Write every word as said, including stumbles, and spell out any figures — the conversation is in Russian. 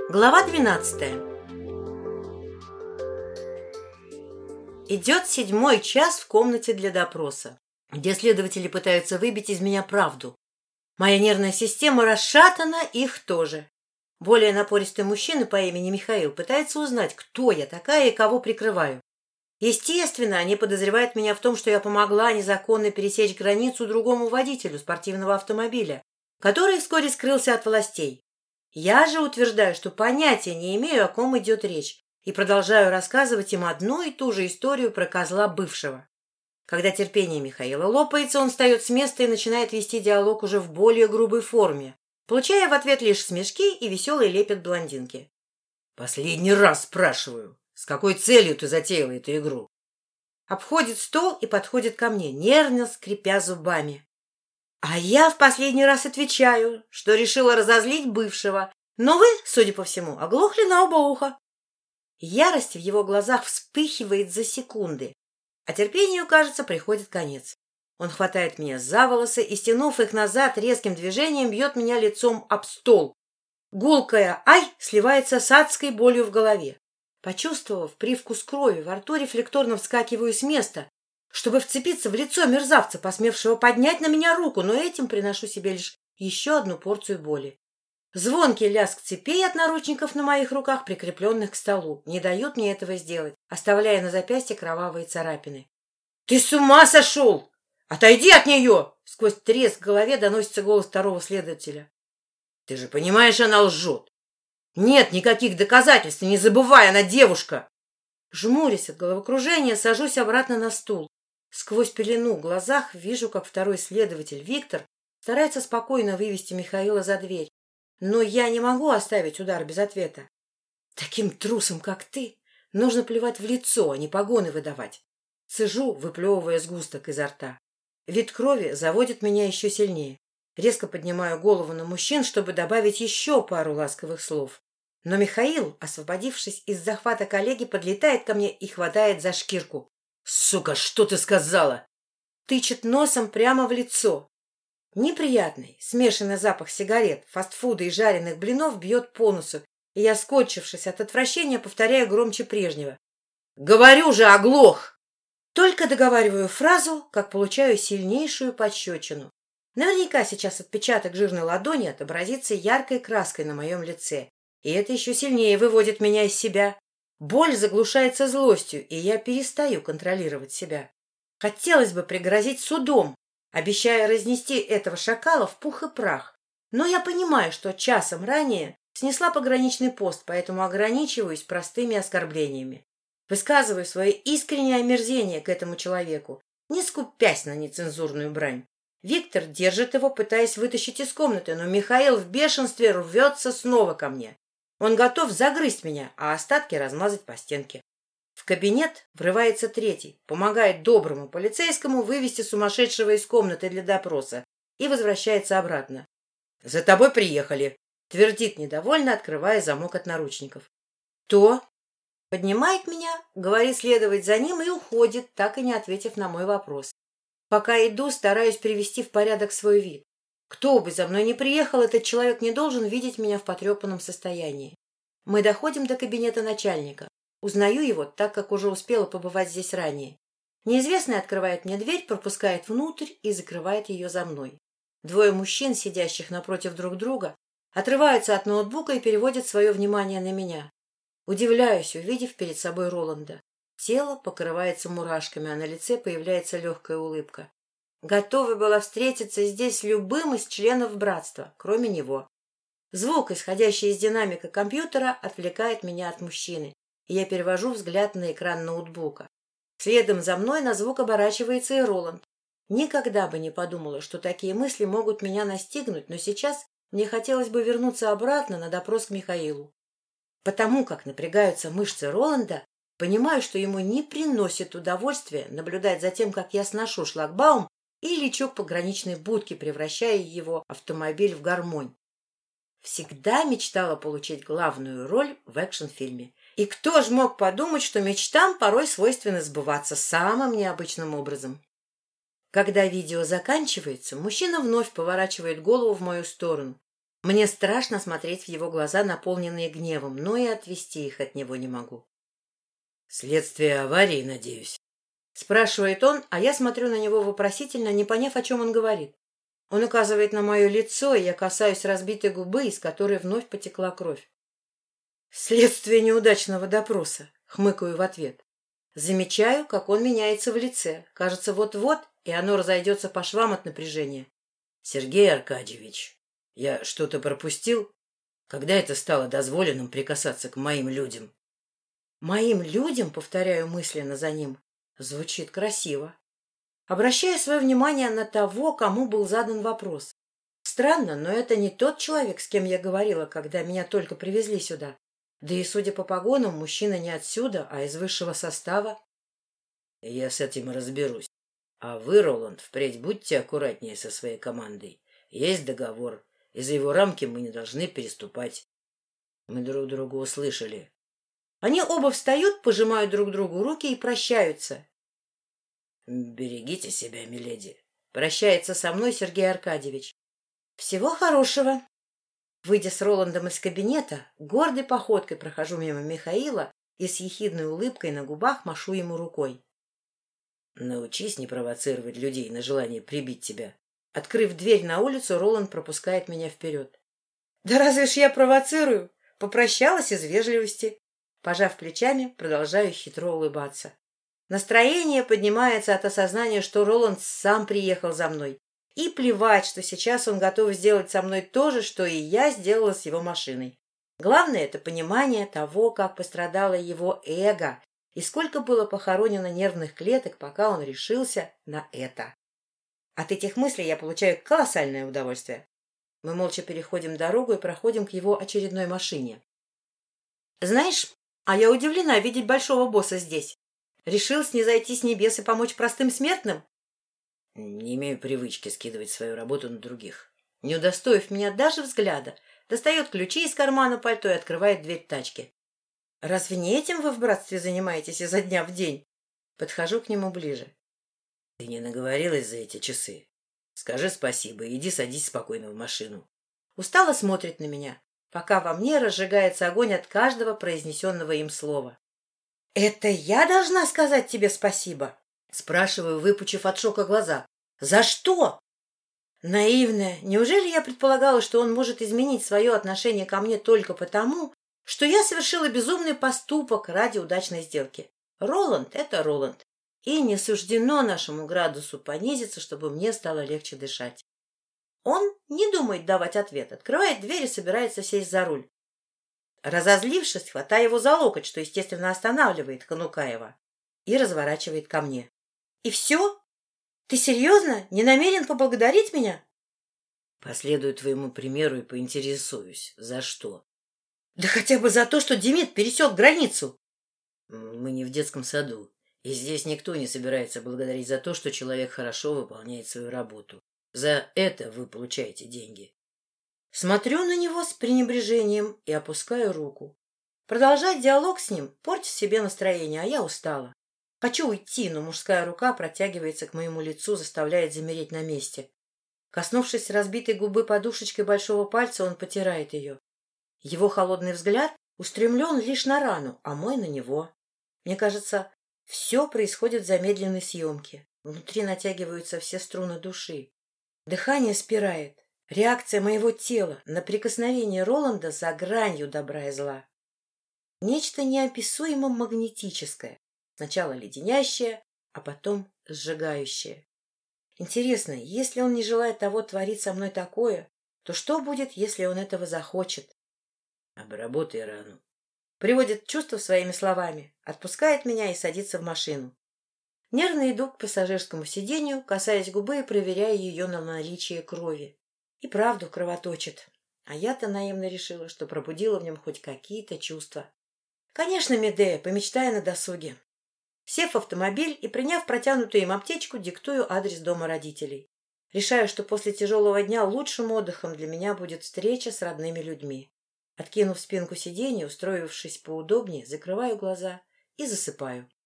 Глава двенадцатая. Идет седьмой час в комнате для допроса, где следователи пытаются выбить из меня правду. Моя нервная система расшатана, их тоже. Более напористый мужчина по имени Михаил пытается узнать, кто я такая и кого прикрываю. Естественно, они подозревают меня в том, что я помогла незаконно пересечь границу другому водителю спортивного автомобиля, который вскоре скрылся от властей. Я же утверждаю, что понятия не имею, о ком идет речь, и продолжаю рассказывать им одну и ту же историю про козла бывшего. Когда терпение Михаила лопается, он встает с места и начинает вести диалог уже в более грубой форме, получая в ответ лишь смешки и веселый лепет блондинки. «Последний раз спрашиваю, с какой целью ты затеяла эту игру?» Обходит стол и подходит ко мне, нервно скрипя зубами. А я в последний раз отвечаю, что решила разозлить бывшего, но вы, судя по всему, оглохли на оба уха. Ярость в его глазах вспыхивает за секунды, а терпению, кажется, приходит конец. Он хватает меня за волосы и, стянув их назад, резким движением бьет меня лицом об стол. Гулкая «ай» сливается с адской болью в голове. Почувствовав привкус крови, во рту рефлекторно вскакиваю с места, чтобы вцепиться в лицо мерзавца, посмевшего поднять на меня руку, но этим приношу себе лишь еще одну порцию боли. Звонкий лязг цепей от наручников на моих руках, прикрепленных к столу, не дают мне этого сделать, оставляя на запястье кровавые царапины. — Ты с ума сошел! Отойди от нее! — сквозь треск в голове доносится голос второго следователя. — Ты же понимаешь, она лжет. Нет никаких доказательств, не забывай, она девушка. Жмурясь от головокружения, сажусь обратно на стул. Сквозь пелену в глазах вижу, как второй следователь, Виктор, старается спокойно вывести Михаила за дверь. Но я не могу оставить удар без ответа. Таким трусом, как ты, нужно плевать в лицо, а не погоны выдавать. Цежу, выплевывая сгусток изо рта. Вид крови заводит меня еще сильнее. Резко поднимаю голову на мужчин, чтобы добавить еще пару ласковых слов. Но Михаил, освободившись из захвата коллеги, подлетает ко мне и хватает за шкирку. «Сука, что ты сказала?» Тычет носом прямо в лицо. Неприятный, смешанный запах сигарет, фастфуда и жареных блинов бьет по носу, и я, скотчившись от отвращения, повторяю громче прежнего. «Говорю же, оглох!» Только договариваю фразу, как получаю сильнейшую пощечину. Наверняка сейчас отпечаток жирной ладони отобразится яркой краской на моем лице, и это еще сильнее выводит меня из себя. Боль заглушается злостью, и я перестаю контролировать себя. Хотелось бы пригрозить судом, обещая разнести этого шакала в пух и прах. Но я понимаю, что часом ранее снесла пограничный пост, поэтому ограничиваюсь простыми оскорблениями. Высказываю свое искреннее омерзение к этому человеку, не скупясь на нецензурную брань. Виктор держит его, пытаясь вытащить из комнаты, но Михаил в бешенстве рвется снова ко мне. Он готов загрызть меня, а остатки размазать по стенке. В кабинет врывается третий, помогает доброму полицейскому вывести сумасшедшего из комнаты для допроса и возвращается обратно. — За тобой приехали, — твердит недовольно, открывая замок от наручников. — Кто? Поднимает меня, говорит следовать за ним и уходит, так и не ответив на мой вопрос. Пока иду, стараюсь привести в порядок свой вид. Кто бы за мной ни приехал, этот человек не должен видеть меня в потрепанном состоянии. Мы доходим до кабинета начальника. Узнаю его, так как уже успела побывать здесь ранее. Неизвестный открывает мне дверь, пропускает внутрь и закрывает ее за мной. Двое мужчин, сидящих напротив друг друга, отрываются от ноутбука и переводят свое внимание на меня. Удивляюсь, увидев перед собой Роланда. Тело покрывается мурашками, а на лице появляется легкая улыбка. Готова была встретиться здесь с любым из членов братства, кроме него. Звук, исходящий из динамика компьютера, отвлекает меня от мужчины, и я перевожу взгляд на экран ноутбука. Следом за мной на звук оборачивается и Роланд. Никогда бы не подумала, что такие мысли могут меня настигнуть, но сейчас мне хотелось бы вернуться обратно на допрос к Михаилу. Потому как напрягаются мышцы Роланда, понимаю, что ему не приносит удовольствия наблюдать за тем, как я сношу шлагбаум и лечу к пограничной будке, превращая его автомобиль в гармонь. Всегда мечтала получить главную роль в экшн-фильме. И кто ж мог подумать, что мечтам порой свойственно сбываться самым необычным образом. Когда видео заканчивается, мужчина вновь поворачивает голову в мою сторону. Мне страшно смотреть в его глаза, наполненные гневом, но и отвести их от него не могу. «Следствие аварии, надеюсь?» Спрашивает он, а я смотрю на него вопросительно, не поняв, о чем он говорит. Он указывает на мое лицо, и я касаюсь разбитой губы, из которой вновь потекла кровь. «Следствие неудачного допроса», — хмыкаю в ответ. Замечаю, как он меняется в лице. Кажется, вот-вот, и оно разойдется по швам от напряжения. «Сергей Аркадьевич, я что-то пропустил? Когда это стало дозволенным прикасаться к моим людям?» «Моим людям», — повторяю мысленно за ним, звучит красиво. Обращаю свое внимание на того, кому был задан вопрос. Странно, но это не тот человек, с кем я говорила, когда меня только привезли сюда. Да и, судя по погонам, мужчина не отсюда, а из высшего состава. «Я с этим разберусь. А вы, Роланд, впредь будьте аккуратнее со своей командой. Есть договор, и за его рамки мы не должны переступать». Мы друг друга услышали. Они оба встают, пожимают друг другу руки и прощаются. «Берегите себя, миледи», — прощается со мной Сергей Аркадьевич. «Всего хорошего». Выйдя с Роландом из кабинета, гордой походкой прохожу мимо Михаила и с ехидной улыбкой на губах машу ему рукой. «Научись не провоцировать людей на желание прибить тебя». Открыв дверь на улицу, Роланд пропускает меня вперед. «Да разве ж я провоцирую?» Попрощалась из вежливости. Пожав плечами, продолжаю хитро улыбаться. Настроение поднимается от осознания, что Роланд сам приехал за мной. И плевать, что сейчас он готов сделать со мной то же, что и я сделала с его машиной. Главное — это понимание того, как пострадало его эго и сколько было похоронено нервных клеток, пока он решился на это. От этих мыслей я получаю колоссальное удовольствие. Мы молча переходим дорогу и проходим к его очередной машине. «Знаешь, а я удивлена видеть большого босса здесь. Решил снизойти с небес и помочь простым смертным?» «Не имею привычки скидывать свою работу на других». Не удостоив меня даже взгляда, достает ключи из кармана пальто и открывает дверь тачки. «Разве не этим вы в братстве занимаетесь изо дня в день?» Подхожу к нему ближе. «Ты не наговорилась за эти часы? Скажи спасибо и иди садись спокойно в машину». Устало смотрит на меня, пока во мне разжигается огонь от каждого произнесенного им слова. «Это я должна сказать тебе спасибо?» Спрашиваю, выпучив от шока глаза. «За что?» Наивная, неужели я предполагала, что он может изменить свое отношение ко мне только потому, что я совершила безумный поступок ради удачной сделки? Роланд — это Роланд, и не суждено нашему градусу понизиться, чтобы мне стало легче дышать. Он не думает давать ответ, открывает дверь и собирается сесть за руль. Разозлившись, хватаю его за локоть, что, естественно, останавливает Ханукаева, и разворачивает ко мне. «И все? Ты серьезно? Не намерен поблагодарить меня?» «Последую твоему примеру и поинтересуюсь. За что?» «Да хотя бы за то, что Демид пересек границу!» «Мы не в детском саду, и здесь никто не собирается благодарить за то, что человек хорошо выполняет свою работу. За это вы получаете деньги». Смотрю на него с пренебрежением и опускаю руку. Продолжать диалог с ним портит себе настроение, а я устала. Хочу уйти, но мужская рука протягивается к моему лицу, заставляет замереть на месте. Коснувшись разбитой губы подушечкой большого пальца, он потирает ее. Его холодный взгляд устремлен лишь на рану, а мой на него. Мне кажется, все происходит в замедленной съемке. Внутри натягиваются все струны души. Дыхание спирает. Реакция моего тела на прикосновение Роланда за гранью добра и зла. Нечто неописуемо магнетическое. Сначала леденящее, а потом сжигающее. Интересно, если он не желает того творить со мной такое, то что будет, если он этого захочет? «Обработай рану». Приводит в чувство своими словами, отпускает меня и садится в машину. Нервно иду к пассажирскому сиденью, касаясь губы и проверяя ее на наличие крови. И правду кровоточит. А я-то наивно решила, что пробудила в нем хоть какие-то чувства. Конечно, Медея, помечтая на досуге. Сев в автомобиль и приняв протянутую им аптечку, диктую адрес дома родителей. Решаю, что после тяжелого дня лучшим отдыхом для меня будет встреча с родными людьми. Откинув спинку сиденья, устроившись поудобнее, закрываю глаза и засыпаю.